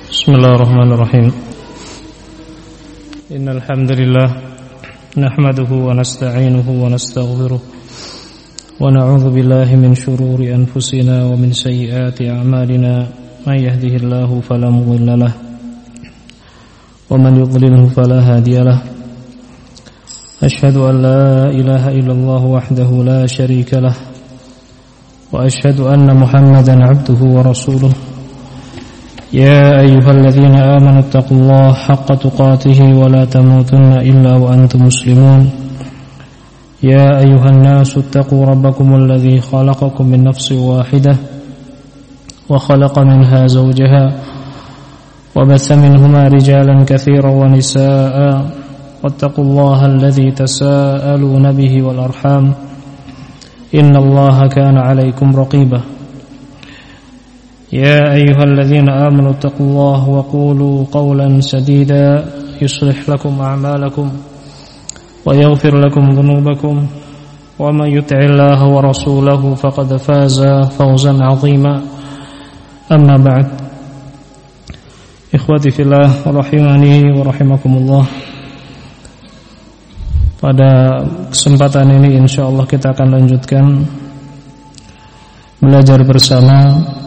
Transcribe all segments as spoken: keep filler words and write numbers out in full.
Bismillahirrahmanirrahim. Innal hamdalillah nahmaduhu wa nasta'inuhu wa nastaghfiruh wa na'udzu billahi min shururi anfusina wa min sayyiati a'malina may yahdihillahu fala mudilla lahu wa man yudlilhu fala hadiya lahu. Ashhadu an la ilaha illallah wahdahu la syarika lahu wa ashhadu anna Muhammadan 'abduhu wa rasuluh. يا أيها الذين آمنوا اتقوا الله حق تقاته ولا تموتن إلا وأنتم مسلمون يا أيها الناس اتقوا ربكم الذي خلقكم من نفس واحدة وخلق منها زوجها وبث منهما رجالا كثيرا ونساء واتقوا الله الذي تساءلون به والأرحام إن الله كان عليكم رقيبا يا أيها الذين آمنوا اتقوا الله وقولوا قولا سديدا يصلح لكم أعمالكم ويغفر لكم ذنوبكم ومن يطع الله ورسوله فقد فاز فوزا عظيما أما بعد إخوتي في الله rahimani wa rahimakumullah. Pada kesempatan ini insyaallah kita akan lanjutkan belajar bersama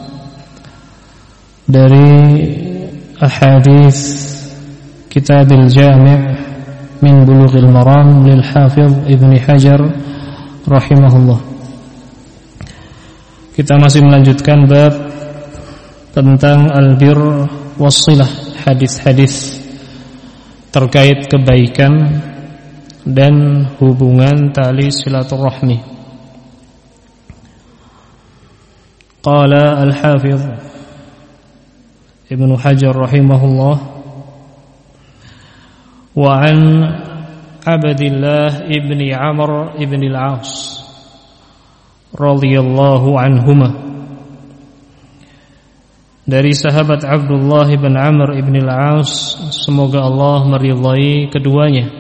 dari ahadits Kitabil Jami' min Bulughil Maram lil Hafidz Ibnu Hajar rahimahullah. Kita masih melanjutkan bab tentang albir wassilah, hadis-hadis terkait kebaikan dan hubungan tali silaturahmi. Qala al-Hafidz Ibnu Hajar rahimahullah wa an Abdillah ibni Amr ibni al-As radhiyallahu anhuma, dari sahabat Abdullah ibn Amr ibni al-As, semoga Allah meridhai keduanya.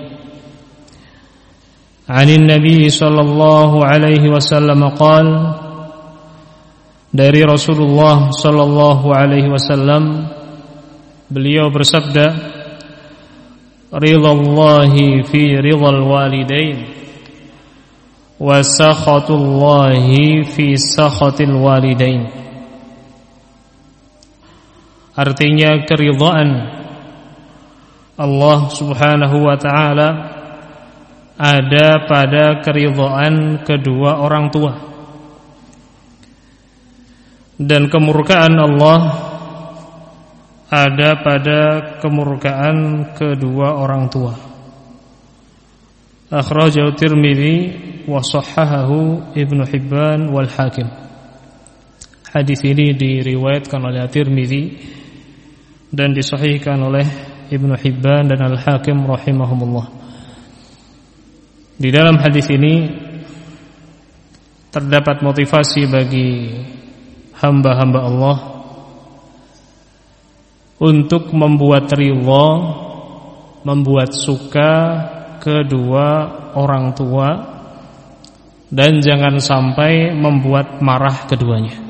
Anin Nabi sallallahu alaihi wasallam qala, dari Rasulullah sallallahu alaihi wasallam, beliau bersabda, ridallahi fi ridal walidain wa sakhatullahi fi sakhatil walidain. Artinya keridhaan Allah subhanahu wa ta'ala ada pada keridhaan kedua orang tua, dan kemurkaan Allah ada pada kemurkaan kedua orang tua. Akhrajahu Tirmidzi wa shahhahahu Ibnu Hibban wal Hakim. Hadis ini diriwayatkan oleh Tirmidzi dan disahihkan oleh Ibnu Hibban dan Al-Hakim rahimahumullah. Di dalam hadis ini terdapat motivasi bagi hamba-hamba Allah untuk membuat ridha, membuat suka kedua orang tua, dan jangan sampai membuat marah keduanya.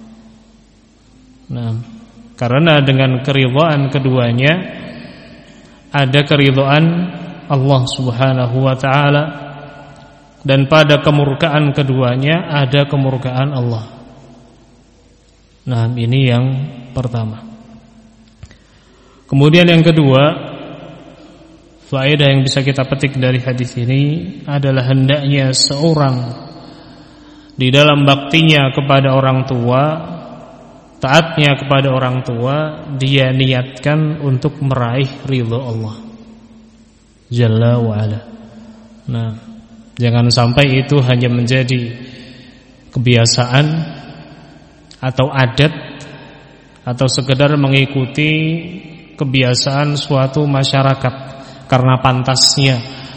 Nah, karena dengan keridhaan keduanya ada keridhaan Allah subhanahu wa ta'ala, dan pada kemurkaan keduanya ada kemurkaan Allah. Nah, ini yang pertama. Kemudian yang kedua, faedah yang bisa kita petik dari hadis ini adalah hendaknya seorang di dalam baktinya kepada orang tua, taatnya kepada orang tua, dia niatkan untuk meraih ridha Allah Jalla wa ala. Nah, jangan sampai itu hanya menjadi kebiasaan atau adat, atau sekedar mengikuti kebiasaan suatu masyarakat karena pantasnya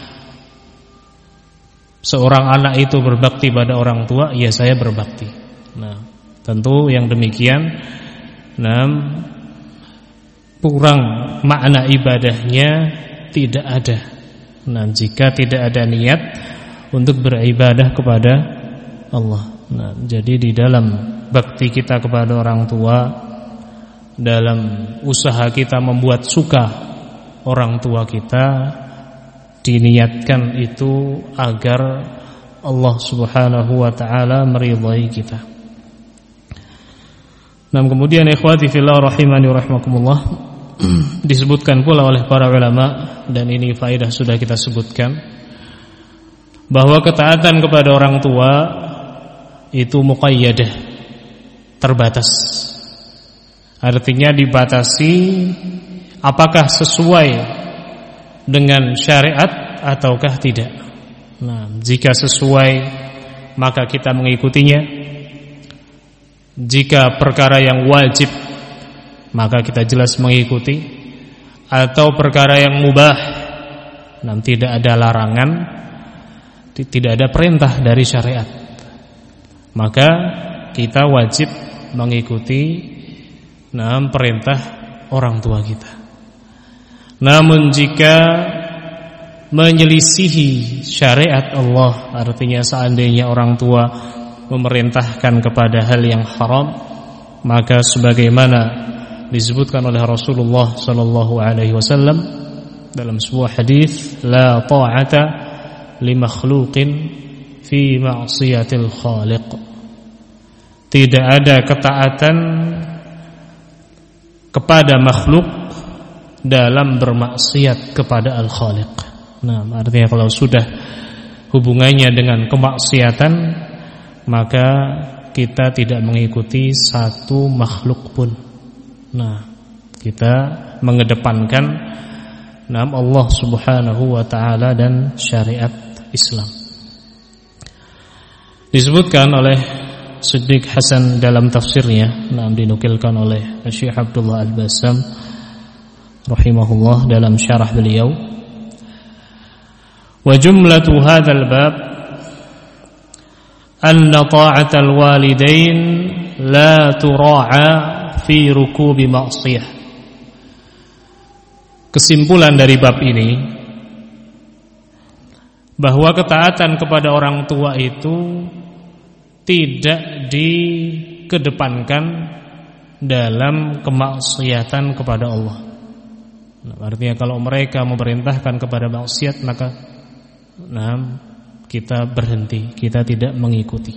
seorang anak itu berbakti pada orang tua, ya saya berbakti. Nah, tentu yang demikian nah, kurang makna ibadahnya tidak ada. Nah, jika tidak ada niat untuk beribadah kepada Allah. Nah, jadi di dalam bakti kita kepada orang tua dalam usaha kita membuat suka orang tua kita, diniatkan itu agar Allah Subhanahu wa taala meridhai kita. Nah, kemudian ikhwati fillah rahimani rahimakumullah, disebutkan pula oleh para ulama, dan ini faedah sudah kita sebutkan, bahwa ketaatan kepada orang tua itu muqayyadah, terbatas. Artinya dibatasi apakah sesuai dengan syariat ataukah tidak. Nah, jika sesuai maka kita mengikutinya. Jika perkara yang wajib maka kita jelas mengikuti. Atau perkara yang mubah, nah, tidak ada larangan, tidak ada perintah dari syariat, maka kita wajib mengikuti nah, perintah orang tua kita. Namun jika menyelisihi syariat Allah, artinya seandainya orang tua memerintahkan kepada hal yang haram, maka sebagaimana disebutkan oleh Rasulullah sallallahu alaihi wasallam dalam sebuah hadis, la ta'ata li makhluqin fi ma'siyatil khaliq. Tidak ada ketaatan kepada makhluk dalam bermaksiat kepada Al-Khaliq. Nah, artinya kalau sudah hubungannya dengan kemaksiatan, maka kita tidak mengikuti satu makhluk pun. Nah, kita mengedepankan nama Allah Subhanahu wa taala dan syariat Islam. Disebutkan oleh Siddiq Hasan dalam tafsirnya, nah, dinukilkan oleh Syekh Abdullah Al-Bassam rahimahullah dalam syarah beliau, wa jumlatu hadzal bab anna ta'atal walidain la tura'a fi rukubi ma'siyah. Kesimpulan dari bab ini bahwa ketaatan kepada orang tua itu tidak dikedepankan dalam kemaksiatan kepada Allah. Nah, artinya kalau mereka memerintahkan kepada maksiat, maka nah, kita berhenti, kita tidak mengikuti.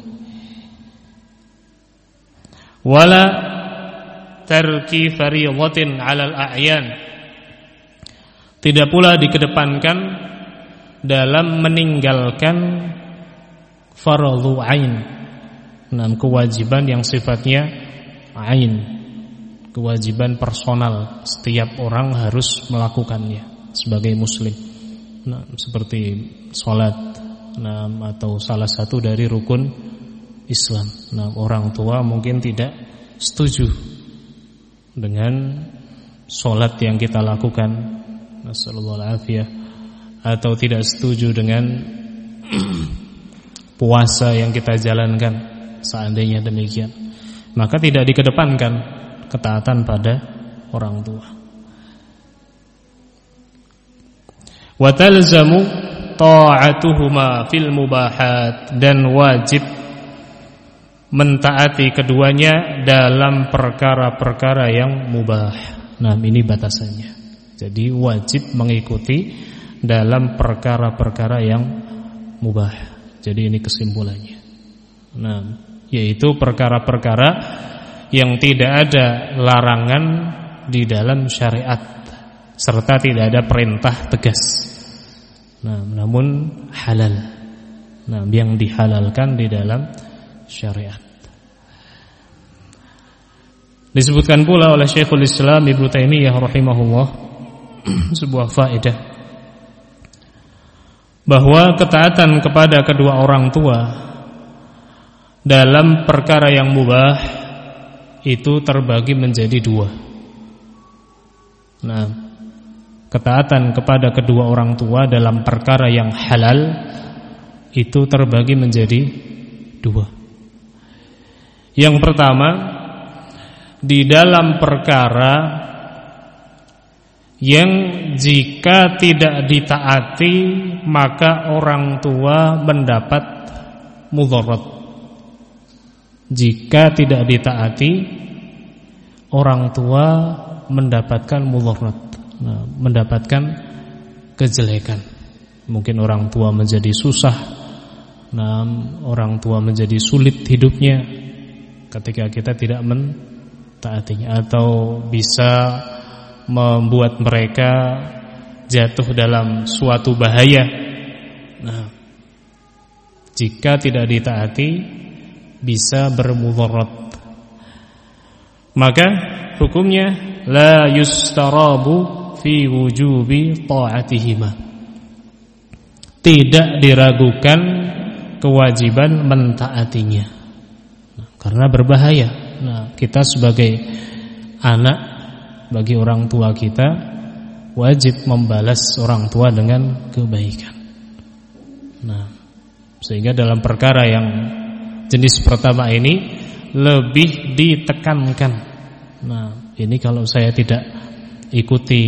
Wala tarki fardhatin 'alal a'yan. Tidak pula dikedepankan dalam meninggalkan fardhu 'ain. Nah, kewajiban yang sifatnya ain, kewajiban personal, setiap orang harus melakukannya sebagai muslim. Nah, seperti sholat, nah, atau salah satu dari rukun Islam. Nah, orang tua mungkin tidak setuju dengan sholat yang kita lakukan, nasallallahu alaihi, atau tidak setuju dengan puasa yang kita jalankan. Seandainya demikian, maka tidak dikedepankan ketaatan pada orang tua. Wa talzamu ta'atuhuma fil mubahat, dan wajib mentaati keduanya dalam perkara-perkara yang mubah. Nah, ini batasannya. Jadi wajib mengikuti dalam perkara-perkara yang mubah. Jadi ini kesimpulannya. Nah, yaitu perkara-perkara yang tidak ada larangan di dalam syariat serta tidak ada perintah tegas. Nah, namun halal. Nah, yang dihalalkan di dalam syariat. Disebutkan pula oleh Syekhul Islam Ibnu Taimiyah rahimahullah sebuah faedah bahwa ketaatan kepada kedua orang tua dalam perkara yang mubah itu terbagi menjadi dua. Nah, ketaatan kepada kedua orang tua dalam perkara yang halal itu terbagi menjadi dua. Yang pertama, di dalam perkara yang jika tidak ditaati maka orang tua mendapat mudarat. Jika tidak ditaati orang tua mendapatkan mudarat, nah, mendapatkan kejelekan. Mungkin orang tua menjadi susah, nah, orang tua menjadi sulit hidupnya ketika kita tidak mentaatinya, atau bisa membuat mereka jatuh dalam suatu bahaya. Nah, jika tidak ditaati bisa bermudarat. Maka hukumnya la yustarabu fi wujubi ta'atihima. Tidak diragukan kewajiban mentaatinya. Nah, karena berbahaya. Nah, kita sebagai anak, bagi orang tua kita wajib membalas orang tua dengan kebaikan. Nah, sehingga dalam perkara yang jenis pertama ini lebih ditekankan. Nah, ini kalau saya tidak ikuti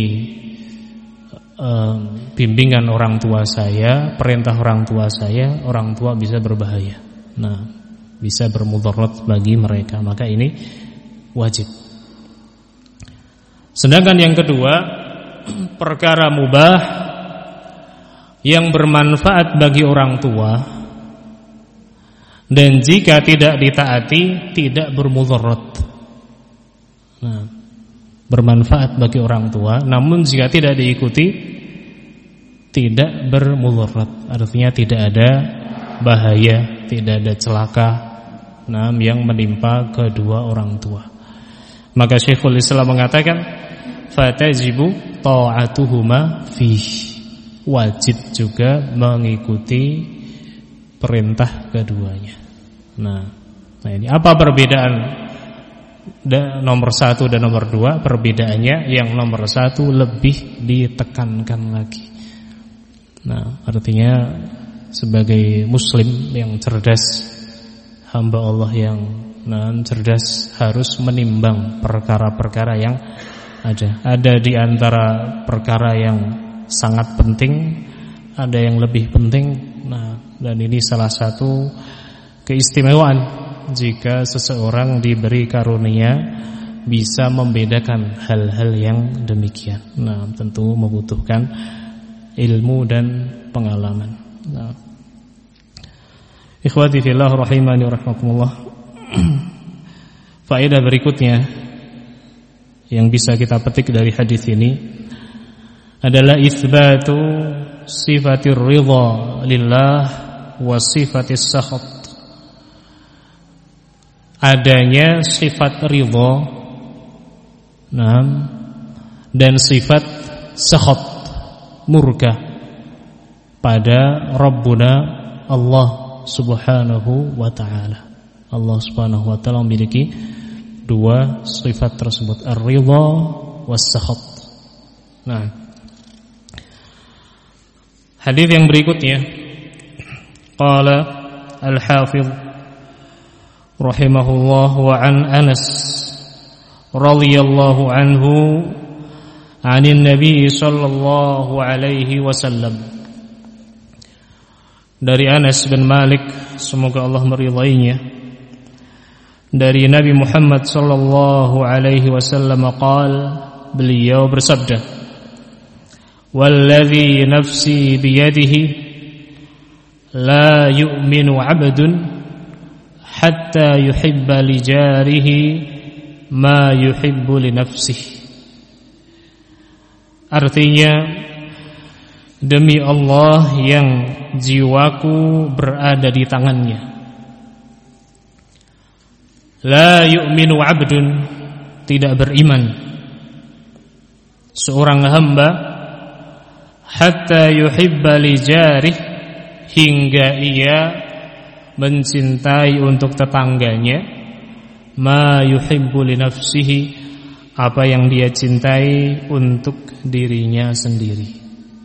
um, bimbingan orang tua saya, perintah orang tua saya, orang tua bisa berbahaya. Nah, bisa bermudarat bagi mereka. Maka ini wajib. Sedangkan yang kedua, perkara mubah yang bermanfaat bagi orang tua dan jika tidak ditaati tidak bermudarat. Nah, bermanfaat bagi orang tua, namun jika tidak diikuti tidak bermudarat. Artinya tidak ada bahaya, tidak ada celaka, nah, yang menimpa kedua orang tua. Maka Syekhul Islam mengatakan fatajibu ta'atuhuma fih. Wajib juga mengikuti perintah keduanya. Nah, nah ini apa perbedaan da, nomor satu dan nomor dua? Perbedaannya yang nomor satu lebih ditekankan lagi. Nah, artinya sebagai muslim yang cerdas, hamba Allah yang nah, cerdas harus menimbang perkara-perkara yang ada. Ada di antara perkara yang sangat penting, ada yang lebih penting. Nah, dan ini salah satu keistimewaan jika seseorang diberi karunia bisa membedakan hal-hal yang demikian. Nah, tentu membutuhkan ilmu dan pengalaman. Nah, ikhwati fillah rahimani rahimakumullah. Faedah berikutnya yang bisa kita petik dari hadis ini adalah itsbatu sifatir ridha lillah wa sifatis sakhat. Adanya sifat ridha, nah, dan sifat sakhat, murka pada Rabbuna Allah Subhanahu wa ta'ala. Allah Subhanahu wa ta'ala memiliki dua sifat tersebut, ar-ridha was-sakhat. Nah, hadis yang berikutnya qala al-hafidh rahimahullah wa an Anas radhiyallahu anhu 'anin nabi sallallahu alaihi wasallam. Dari Anas bin Malik, semoga Allah meridainya, dari Nabi Muhammad sallallahu alaihi wasallam qala, beliau bersabda, walladzi nafsi biyadihi la yu'minu 'abdun hatta yuhibba li jarihi ma yuhibbu li nafsihi. Artinya, demi Allah yang jiwaku berada di tangannya, la yu'minu 'abdun, tidak beriman seorang hamba, hatta yuhibba li jarih, hingga ia mencintai untuk tetangganya, ma yuhibbu li nafsihi, apa yang dia cintai untuk dirinya sendiri.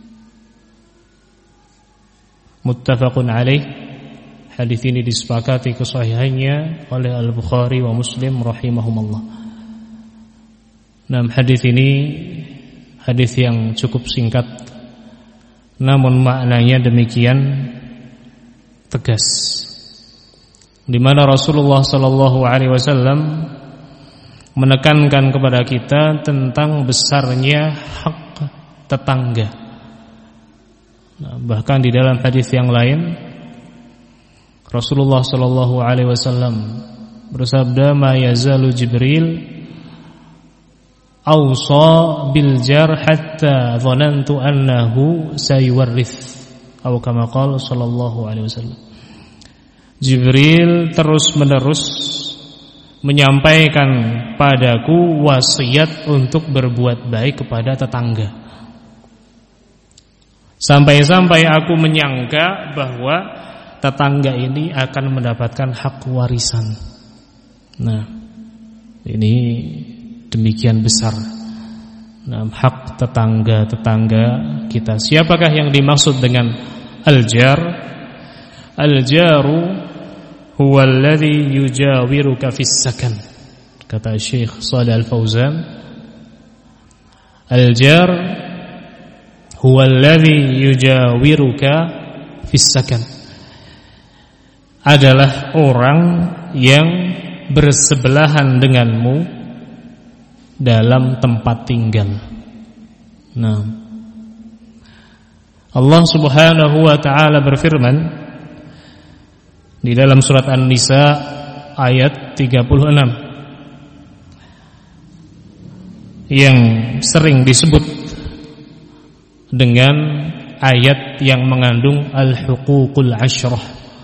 Muttafaqun alaih. Hadis ini disepakati kesahihannya oleh Al-Bukhari wa Muslim rahimahumullah. Nah, hadis ini hadis yang cukup singkat, namun maknanya demikian tegas, di mana Rasulullah sallallahu alaihi wasallam menekankan kepada kita tentang besarnya hak tetangga. Nah, bahkan di dalam hadis yang lain Rasulullah sallallahu alaihi wasallam bersabda, "Ma yazalu Jibril awsa bil jar hatta dhanantu annahu sayuwarrith." Atau kama qala sallallahu alaihi wasallam. Jibril terus-menerus menyampaikan padaku wasiat untuk berbuat baik kepada tetangga. Sampai-sampai aku menyangka bahwa tetangga ini akan mendapatkan hak warisan. Nah, ini demikian besar. Nah, hak tetangga-tetangga kita. Siapakah yang dimaksud dengan al-jar? Al-jaru huwa alladhi yujawiruka fis sakan. Kata Syekh Shalih Al-Fauzan, al-jar huwa alladhi yujawiruka fis sakan, adalah orang yang bersebelahan denganmu dalam tempat tinggal. Nah, Allah Subhanahu wa taala berfirman di dalam surat An-Nisa ayat tiga puluh enam yang sering disebut dengan ayat yang mengandung al-huququl asyrah,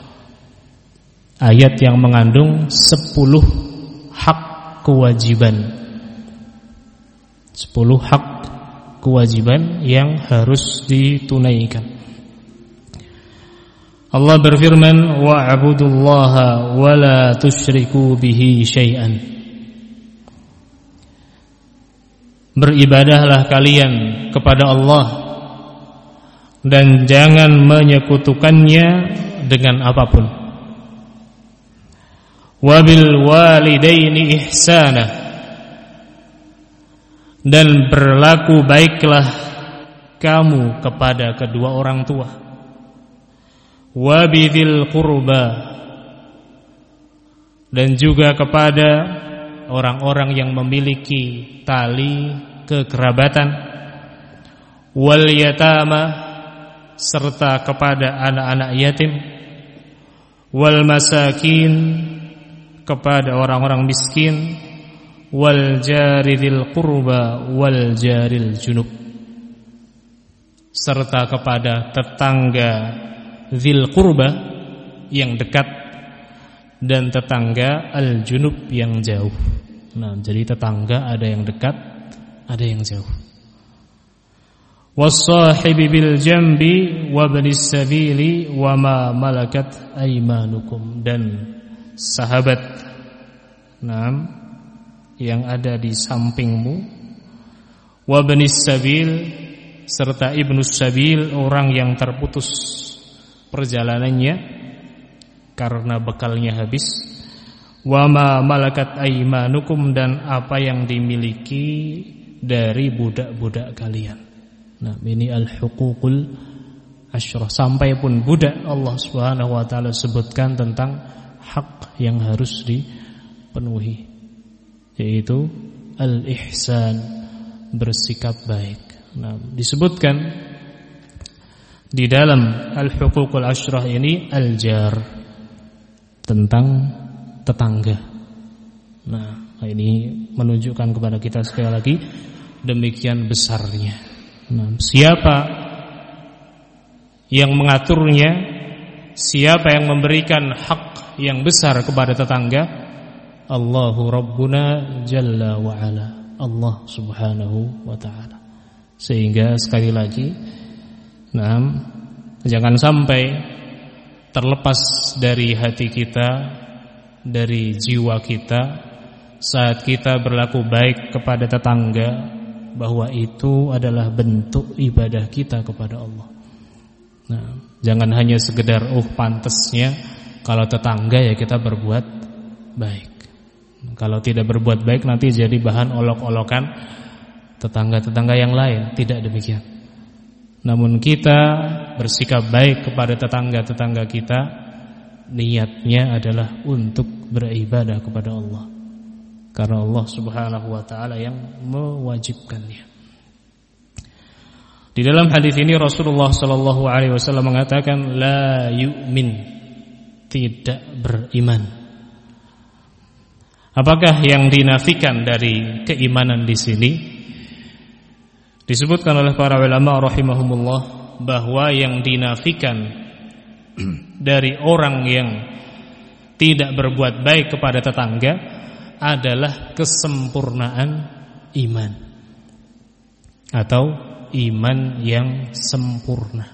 ayat yang mengandung sepuluh hak kewajiban, sepuluh hak kewajiban yang harus ditunaikan. Allah berfirman, wa'budullaha wa la tusyriku bihi syai'an. Beribadahlah kalian kepada Allah dan jangan menyekutukannya dengan apapun. Wabil walidaini ihsana, dan berlaku baiklah kamu kepada kedua orang tua. Wabidil qurba, dan juga kepada orang-orang yang memiliki tali kekerabatan. Wal yatama, serta kepada anak-anak yatim. Wal masakin, kepada orang-orang miskin. Wal jaridil qurba wal jaril junub, serta kepada tetangga dzil qurba yang dekat dan tetangga al junub yang jauh. Nah, jadi tetangga ada yang dekat, ada yang jauh. Was-sahibi bil jambi wa ibnis sabili wa ma malakat aymanukum, dan sahabat nah yang ada di sampingmu, wa ibnis sabil, serta ibnus sabil, orang yang terputus perjalanannya karena bekalnya habis. Wa ma malakat aymanukum, dan apa yang dimiliki dari budak-budak kalian. Nah, ini al-huququl asyrah. Sampai pun budak Allah Subhanahu wa taala sebutkan tentang hak yang harus dipenuhi, yaitu al-ihsan, bersikap baik. Nah, disebutkan di dalam al-huququl asyrah ini al-jar, tentang tetangga. Nah, ini menunjukkan kepada kita sekali lagi demikian besarnya. Nah, siapa yang mengaturnya, siapa yang memberikan hak yang besar kepada tetangga? Allahu Rabbuna Jalla wa Ala, Allah Subhanahu wa ta'ala. Sehingga sekali lagi, nah, jangan sampai terlepas dari hati kita, dari jiwa kita, saat kita berlaku baik kepada tetangga, bahwa itu adalah bentuk ibadah kita kepada Allah. Nah, jangan hanya sekedar oh pantasnya kalau tetangga ya kita berbuat baik. Kalau tidak berbuat baik nanti jadi bahan olok-olokan tetangga-tetangga yang lain. Tidak demikian. Namun kita bersikap baik kepada tetangga-tetangga kita, niatnya adalah untuk beribadah kepada Allah. karena Allah Subhanahu wa taala yang mewajibkannya. Di dalam hadis ini Rasulullah sallallahu alaihi wasallam mengatakan la yu'min, tidak beriman. Apakah yang dinafikan dari keimanan di sini? Disebutkan oleh para ulama rahimahumullah bahwa yang dinafikan dari orang yang tidak berbuat baik kepada tetangga adalah kesempurnaan iman atau iman yang sempurna.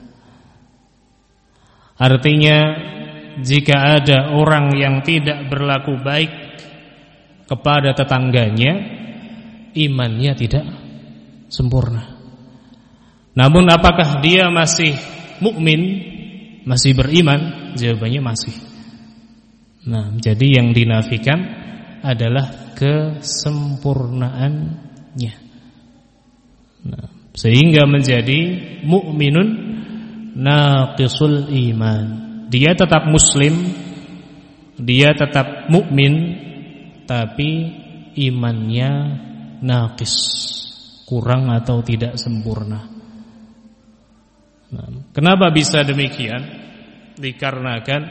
Artinya jika ada orang yang tidak berlaku baik kepada tetangganya, imannya tidak sempurna. Namun apakah dia masih mukmin, masih beriman? Jawabannya masih. Nah, jadi yang dinafikan adalah kesempurnaannya. Nah, sehingga menjadi mukminun naqisul iman. Dia tetap muslim, dia tetap mukmin, tapi imannya naqis, kurang atau tidak sempurna. Nah, kenapa bisa demikian? Dikarenakan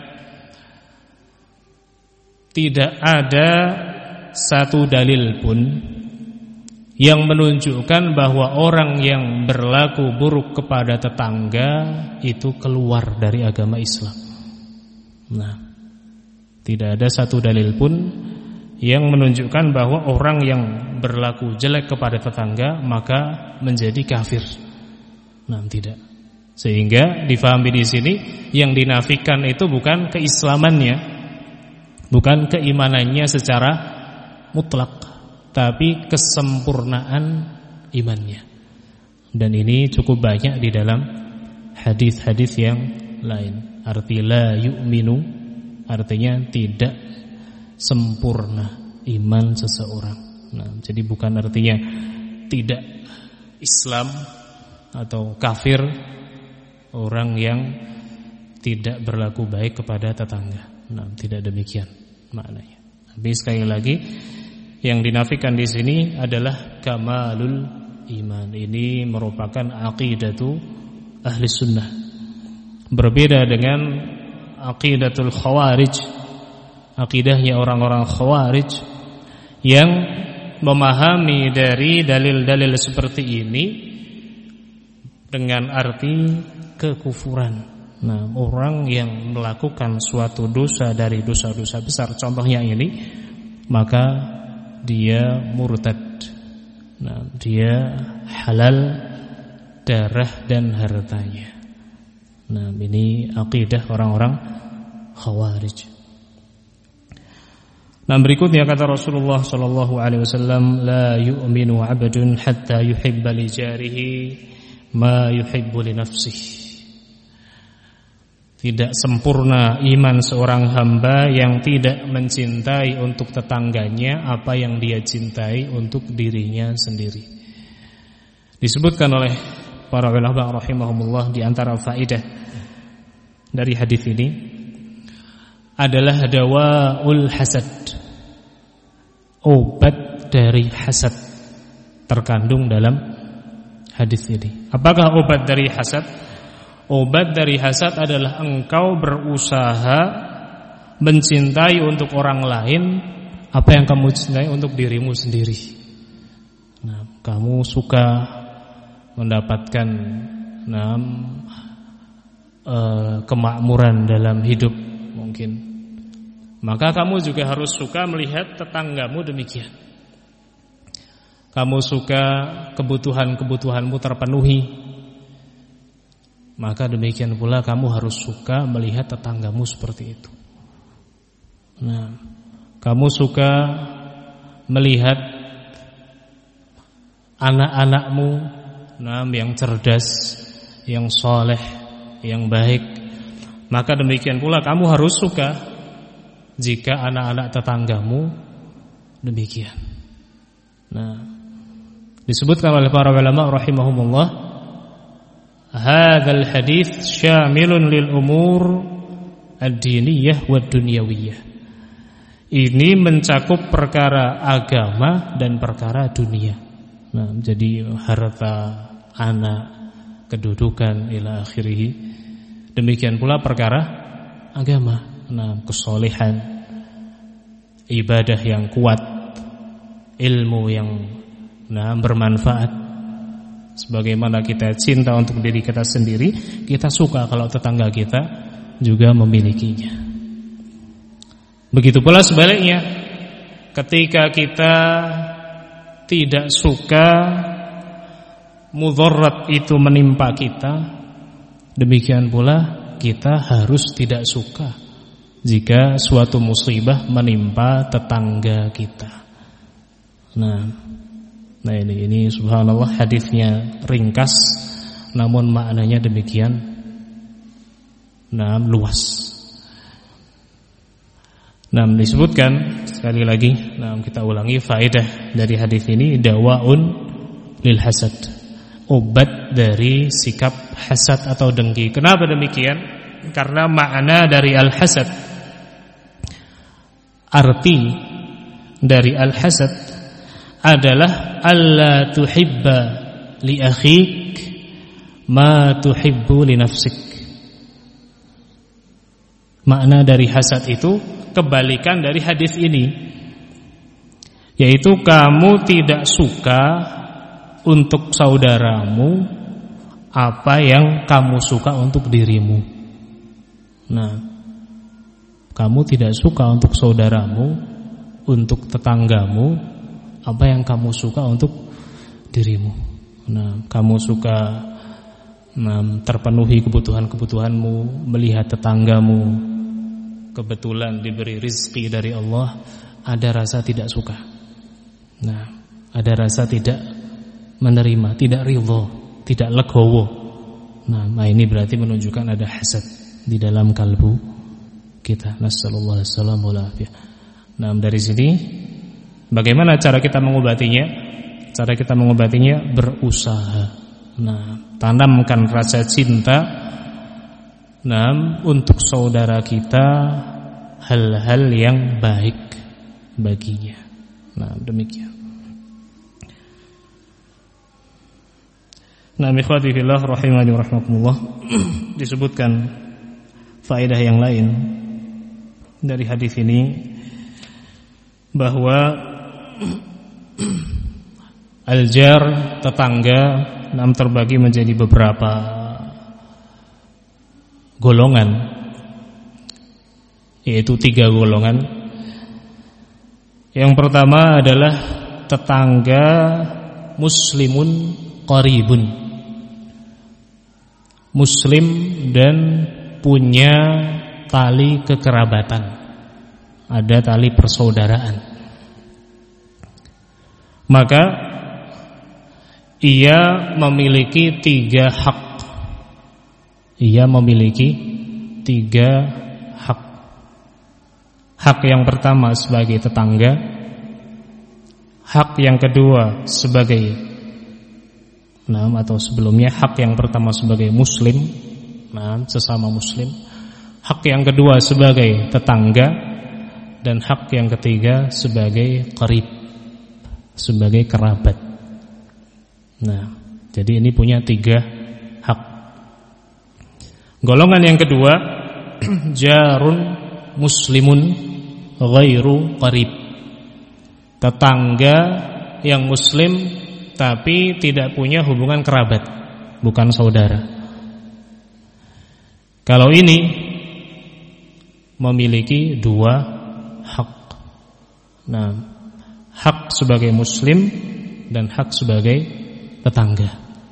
tidak ada satu dalil pun yang menunjukkan bahwa orang yang berlaku buruk kepada tetangga itu keluar dari agama Islam. Nah, tidak ada satu dalil pun yang menunjukkan bahwa orang yang berlaku jelek kepada tetangga maka menjadi kafir. Nah, tidak. Sehingga difahami di sini yang dinafikan itu bukan keislamannya, bukan keimanannya secara mutlak, tapi kesempurnaan imannya. Dan ini cukup banyak di dalam hadis-hadis yang lain. Arti la yu'minu artinya tidak sempurna iman seseorang. Nah, jadi bukan artinya tidak Islam atau kafir orang yang tidak berlaku baik kepada tetangga. Nah, tidak demikian maknanya. Tapi sekali lagi yang dinafikan di sini adalah kamalul iman. Ini merupakan aqidatu ahli sunnah. Berbeda dengan aqidatul khawarij, aqidahnya orang-orang khawarij yang memahami dari dalil-dalil seperti ini dengan arti kekufuran. Nah, orang yang melakukan suatu dosa dari dosa-dosa besar, contohnya ini, maka dia murtad. Nah, dia halal darah dan hartanya. Nah, ini akidah orang-orang khawarij. Nah, berikutnya kata Rasulullah sallallahu alaihi wasallam, la yu'minu 'abdun hatta yuhibba li jarihi ma yuhibbu li nafsihi. Tidak sempurna iman seorang hamba yang tidak mencintai untuk tetangganya apa yang dia cintai untuk dirinya sendiri. Disebutkan oleh para ulama rahimahumullah di antara faedah dari hadis ini adalah dawaul hasad, obat dari hasad terkandung dalam hadis ini. Apakah obat dari hasad? Obat dari hasad adalah engkau berusaha mencintai untuk orang lain apa yang kamu cintai untuk dirimu sendiri. Nah, kamu suka mendapatkan nah, uh, kemakmuran dalam hidup mungkin, maka kamu juga harus suka melihat tetanggamu demikian. Kamu suka kebutuhan-kebutuhanmu terpenuhi, maka demikian pula kamu harus suka melihat tetanggamu seperti itu. Nah, kamu suka melihat anak-anakmu nah, yang cerdas, yang soleh, yang baik, maka demikian pula kamu harus suka jika anak-anak tetanggamu demikian. Nah, disebutkan oleh para ulama rahimahumullah, hadzal hadits syamilun lil umur ad-diniyah wad dunyawiyah. Ini mencakup perkara agama dan perkara dunia. Nah, jadi harta, anak, kedudukan ila akhirih. Demikian pula perkara agama. Nah, kesolehan, ibadah yang kuat, ilmu yang nah bermanfaat. Sebagaimana kita cinta untuk diri kita sendiri, kita suka kalau tetangga kita juga memilikinya. Begitu pula sebaliknya, ketika kita tidak suka mudarat itu menimpa kita, demikian pula kita harus tidak suka jika suatu musibah menimpa tetangga kita. Nah, nah ini ini subhanallah, hadisnya ringkas namun maknanya demikian nah luas. Nah, disebutkan sekali lagi, nah kita ulangi faedah dari hadis ini, dawaun lil hasad, obat dari sikap hasad atau dengki. Kenapa demikian? Karena makna dari al-hasad, arti dari al-hasad adalah alla tuhibba li akhik ma tuhibbu li nafsik. Makna dari hasad itu kebalikan dari hadis ini, yaitu kamu tidak suka untuk saudaramu apa yang kamu suka untuk dirimu. Nah, kamu tidak suka untuk saudaramu, untuk tetanggamu apa yang kamu suka untuk dirimu. Nah, kamu suka nah, terpenuhi kebutuhan-kebutuhanmu, melihat tetanggamu kebetulan diberi rizki dari Allah, ada rasa tidak suka. Nah, ada rasa tidak menerima, tidak ridho, tidak legowo. Nah, ini berarti menunjukkan ada hasad di dalam kalbu kita. Nasallallahu alaihi wasallam wal afiyah. Nah, dari sini bagaimana cara kita mengobatinya? Cara kita mengobatinya berusaha. Nah, tanamkan rasa cinta nah, untuk saudara kita, hal-hal yang baik baginya. Nah, demikian. Nah, ikhwati fillah rahimani rahimakumullah, disebutkan faedah yang lain dari hadis ini bahwa al-jar, tetangga, nam terbagi menjadi beberapa golongan, yaitu tiga golongan. Yang pertama adalah tetangga muslimun qaribun, muslim dan punya tali kekerabatan, ada tali persaudaraan. Maka ia memiliki tiga hak. Ia memiliki tiga hak. Hak yang pertama sebagai tetangga, hak yang kedua sebagai nah, atau sebelumnya hak yang pertama sebagai muslim, nah, sesama muslim, hak yang kedua sebagai tetangga, dan hak yang ketiga sebagai qarib, sebagai kerabat. Nah, jadi ini punya tiga hak. Golongan yang kedua, jarun muslimun ghairu qarib, tetangga yang muslim tapi tidak punya hubungan kerabat, bukan saudara. Kalau ini memiliki dua hak. Nah, hak sebagai muslim dan hak sebagai tetangga.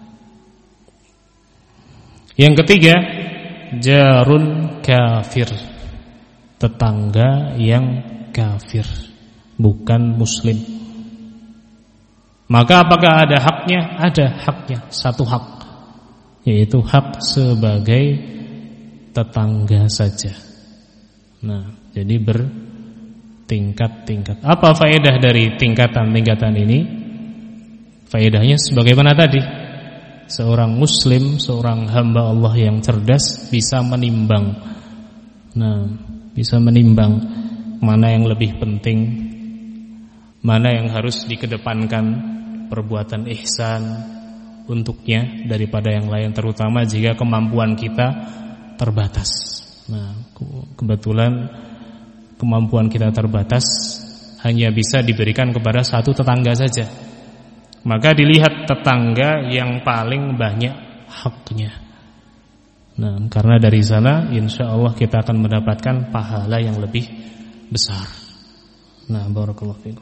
Yang ketiga, jarun kafir, tetangga yang kafir, bukan muslim. Maka apakah ada haknya? Ada haknya, satu hak, yaitu hak sebagai tetangga saja. Nah, jadi bertingkat-tingkat. Apa faedah dari tingkatan-tingkatan ini? Faedahnya sebagaimana tadi, seorang muslim, seorang hamba Allah yang cerdas bisa menimbang. Nah, bisa menimbang mana yang lebih penting, mana yang harus dikedepankan perbuatan ihsan untuknya daripada yang lain, terutama jika kemampuan kita terbatas. Nah, kebetulan kemampuan kita terbatas, hanya bisa diberikan kepada satu tetangga saja. Maka dilihat tetangga yang paling banyak haknya. Nah, karena dari sana insya Allah kita akan mendapatkan pahala yang lebih besar. Nah, barakallahu fikum.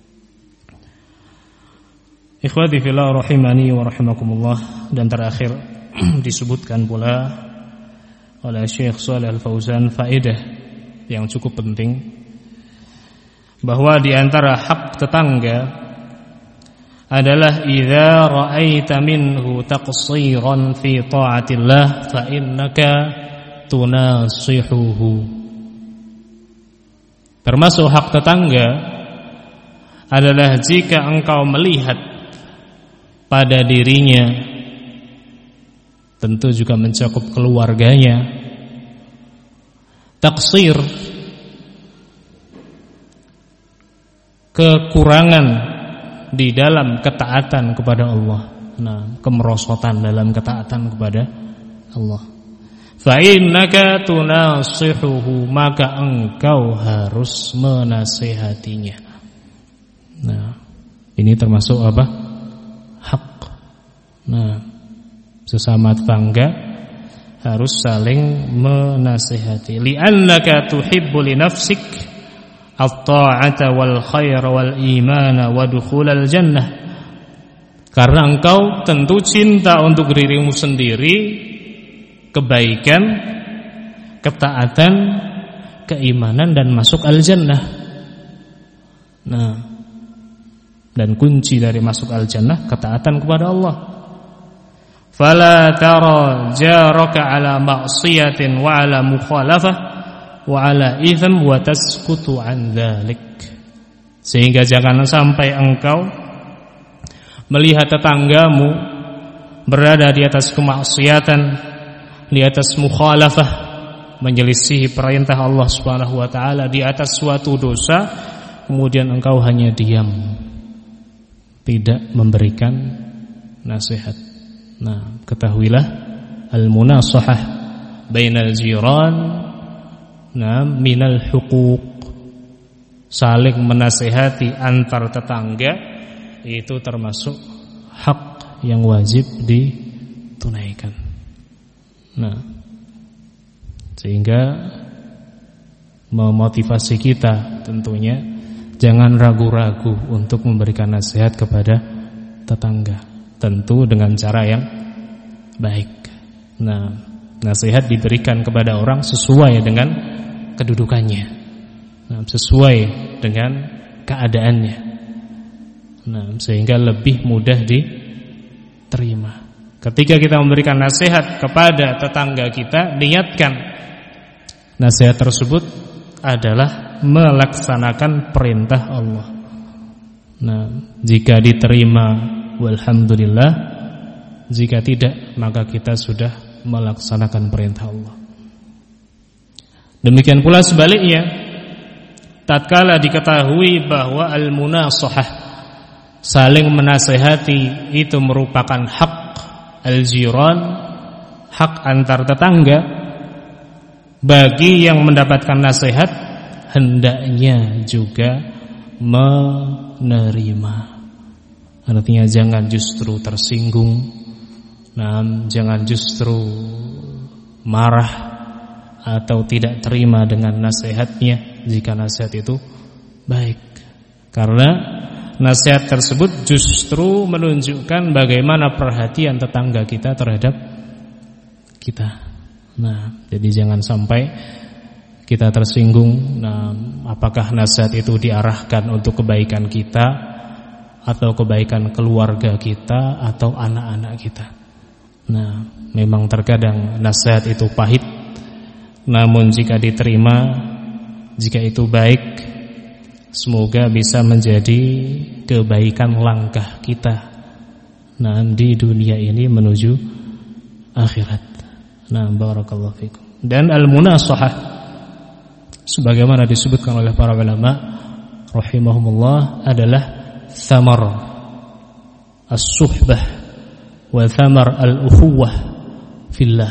Ikhwati fillah rahimani wa rahimakumullah. Dan terakhir disebutkan pula oleh Syekh Shalih Al-Fauzan faedah yang cukup penting, bahwa di antara hak tetangga adalah idza ra'aita minhu taqsiran fi ta'atillah fa innaka tunasihuhu. Termasuk hak tetangga adalah jika engkau melihat pada dirinya, tentu juga mencakup keluarganya, taksir, kekurangan di dalam ketaatan kepada Allah, nah, kemerosotan dalam ketaatan kepada Allah. Fa innaka tunasihuhu, maka engkau harus menasihatinya. Nah, ini termasuk apa? Hak. Nah, sesama tetangga harus saling menasihati. Li'annaka tuhibbu li nafsik at-ta'ata wal khaira wal imana wa dukhulal jannah. Karena engkau tentu cinta untuk dirimu sendiri kebaikan, ketaatan, keimanan dan masuk al-jannah. Nah, dan kunci dari masuk al-jannah ketaatan kepada Allah. Fala tara jaraka ala ma'siyatin wa ala mukhalafah wa ala itham wa taskutu an dzalik. Sehingga jangan sampai engkau melihat tetanggamu berada di atas kemaksiatan, di atas mukhalafah, menyelisihi perintah Allah Subhanahu wa taala, di atas suatu dosa, kemudian engkau hanya diam, tidak memberikan nasihat. Nah, ketahuilah al-munasahah bainal jiran, nah, minal huquq. Saling menasihati antar tetangga itu termasuk hak yang wajib ditunaikan. Nah, sehingga memotivasi kita tentunya jangan ragu-ragu untuk memberikan nasihat kepada tetangga, tentu dengan cara yang baik. Nah, nasihat diberikan kepada orang sesuai dengan kedudukannya, nah, sesuai dengan keadaannya, nah, sehingga lebih mudah diterima. Ketika kita memberikan nasihat kepada tetangga kita, niatkan nasihat tersebut adalah melaksanakan perintah Allah. Nah, jika diterima, walhamdulillah. Jika tidak, maka kita sudah melaksanakan perintah Allah. Demikian pula sebaliknya, tatkala diketahui bahwa al-munasahah, saling menasihati, itu merupakan hak al-jiran, hak antar tetangga, bagi yang mendapatkan nasihat hendaknya juga menerima. Artinya jangan justru tersinggung, nah, jangan justru marah atau tidak terima dengan nasihatnya jika nasihat itu baik. Karena nasihat tersebut justru menunjukkan bagaimana perhatian tetangga kita terhadap kita. Nah, jadi jangan sampai kita tersinggung. Nah, apakah nasihat itu diarahkan untuk kebaikan kita atau kebaikan keluarga kita atau anak-anak kita. Nah, memang terkadang nasihat itu pahit, namun jika diterima, jika itu baik, semoga bisa menjadi kebaikan langkah kita, nah, di dunia ini menuju akhirat. Nah, barakallahu fikum. Dan al-munasahah sebagaimana disebutkan oleh para ulama rahimahumullah adalah thamar as-suhbah wa thamar al-ukhuwah fillah.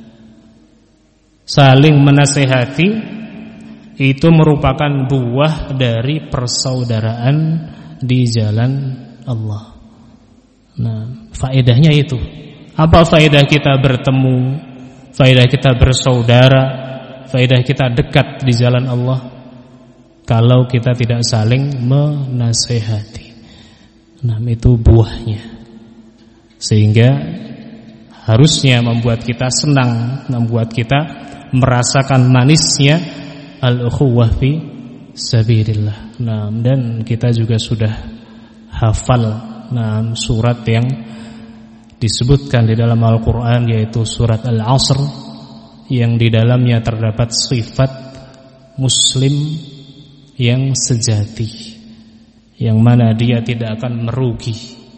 Saling menasehati itu merupakan buah dari persaudaraan di jalan Allah. Nah, faedahnya itu. Apa faedah kita bertemu? Faedah kita bersaudara? Faedah kita dekat di jalan Allah? Kalau kita tidak saling menasehati. Nah, itu buahnya. Sehingga harusnya membuat kita senang, membuat kita merasakan manisnya al-ukhuwah fi sabilillah. Nah, dan kita juga sudah hafal nah, surat yang disebutkan di dalam Al-Quran, yaitu surat Al-Asr, yang di dalamnya terdapat sifat muslim yang sejati, yang mana dia tidak akan merugi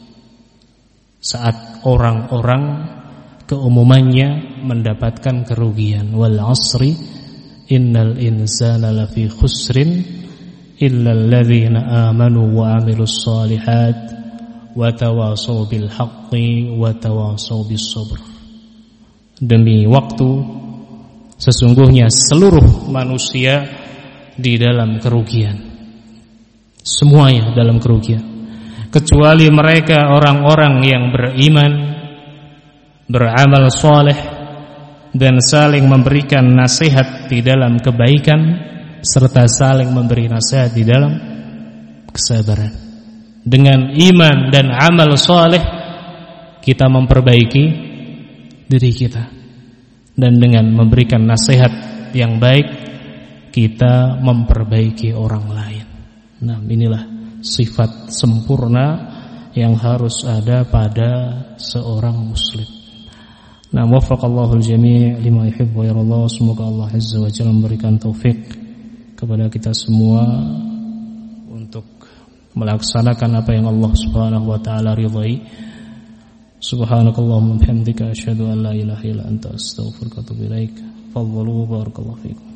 saat orang-orang keumumannya mendapatkan kerugian. Wal asri innal insana lafi khusrin illal ladzina amanu wa amilus solihat wa tawasaw bil haqqi wa tawasaw bis sabr. Demi waktu, sesungguhnya seluruh manusia di dalam kerugian, semuanya dalam kerugian, kecuali mereka orang-orang yang beriman, beramal soleh, dan saling memberikan nasihat di dalam kebaikan, serta saling memberi nasihat di dalam kesabaran. Dengan iman dan amal soleh kita memperbaiki diri kita, dan dengan memberikan nasihat yang baik kita memperbaiki orang lain. Nah, inilah sifat sempurna yang harus ada pada seorang muslim. Nah, waffaqallahu al-jami' lima yuhibbu wa yarda. Semoga Allah Azza wa Jalla memberikan taufik kepada kita semua untuk melaksanakan apa yang Allah Subhanahu wa taala ridhai. Subhanakallahumma bihamdika asyhadu an la ilaha illa anta astaghfiruka wa atubu ilaik. Fadhalu barakallahu fikum.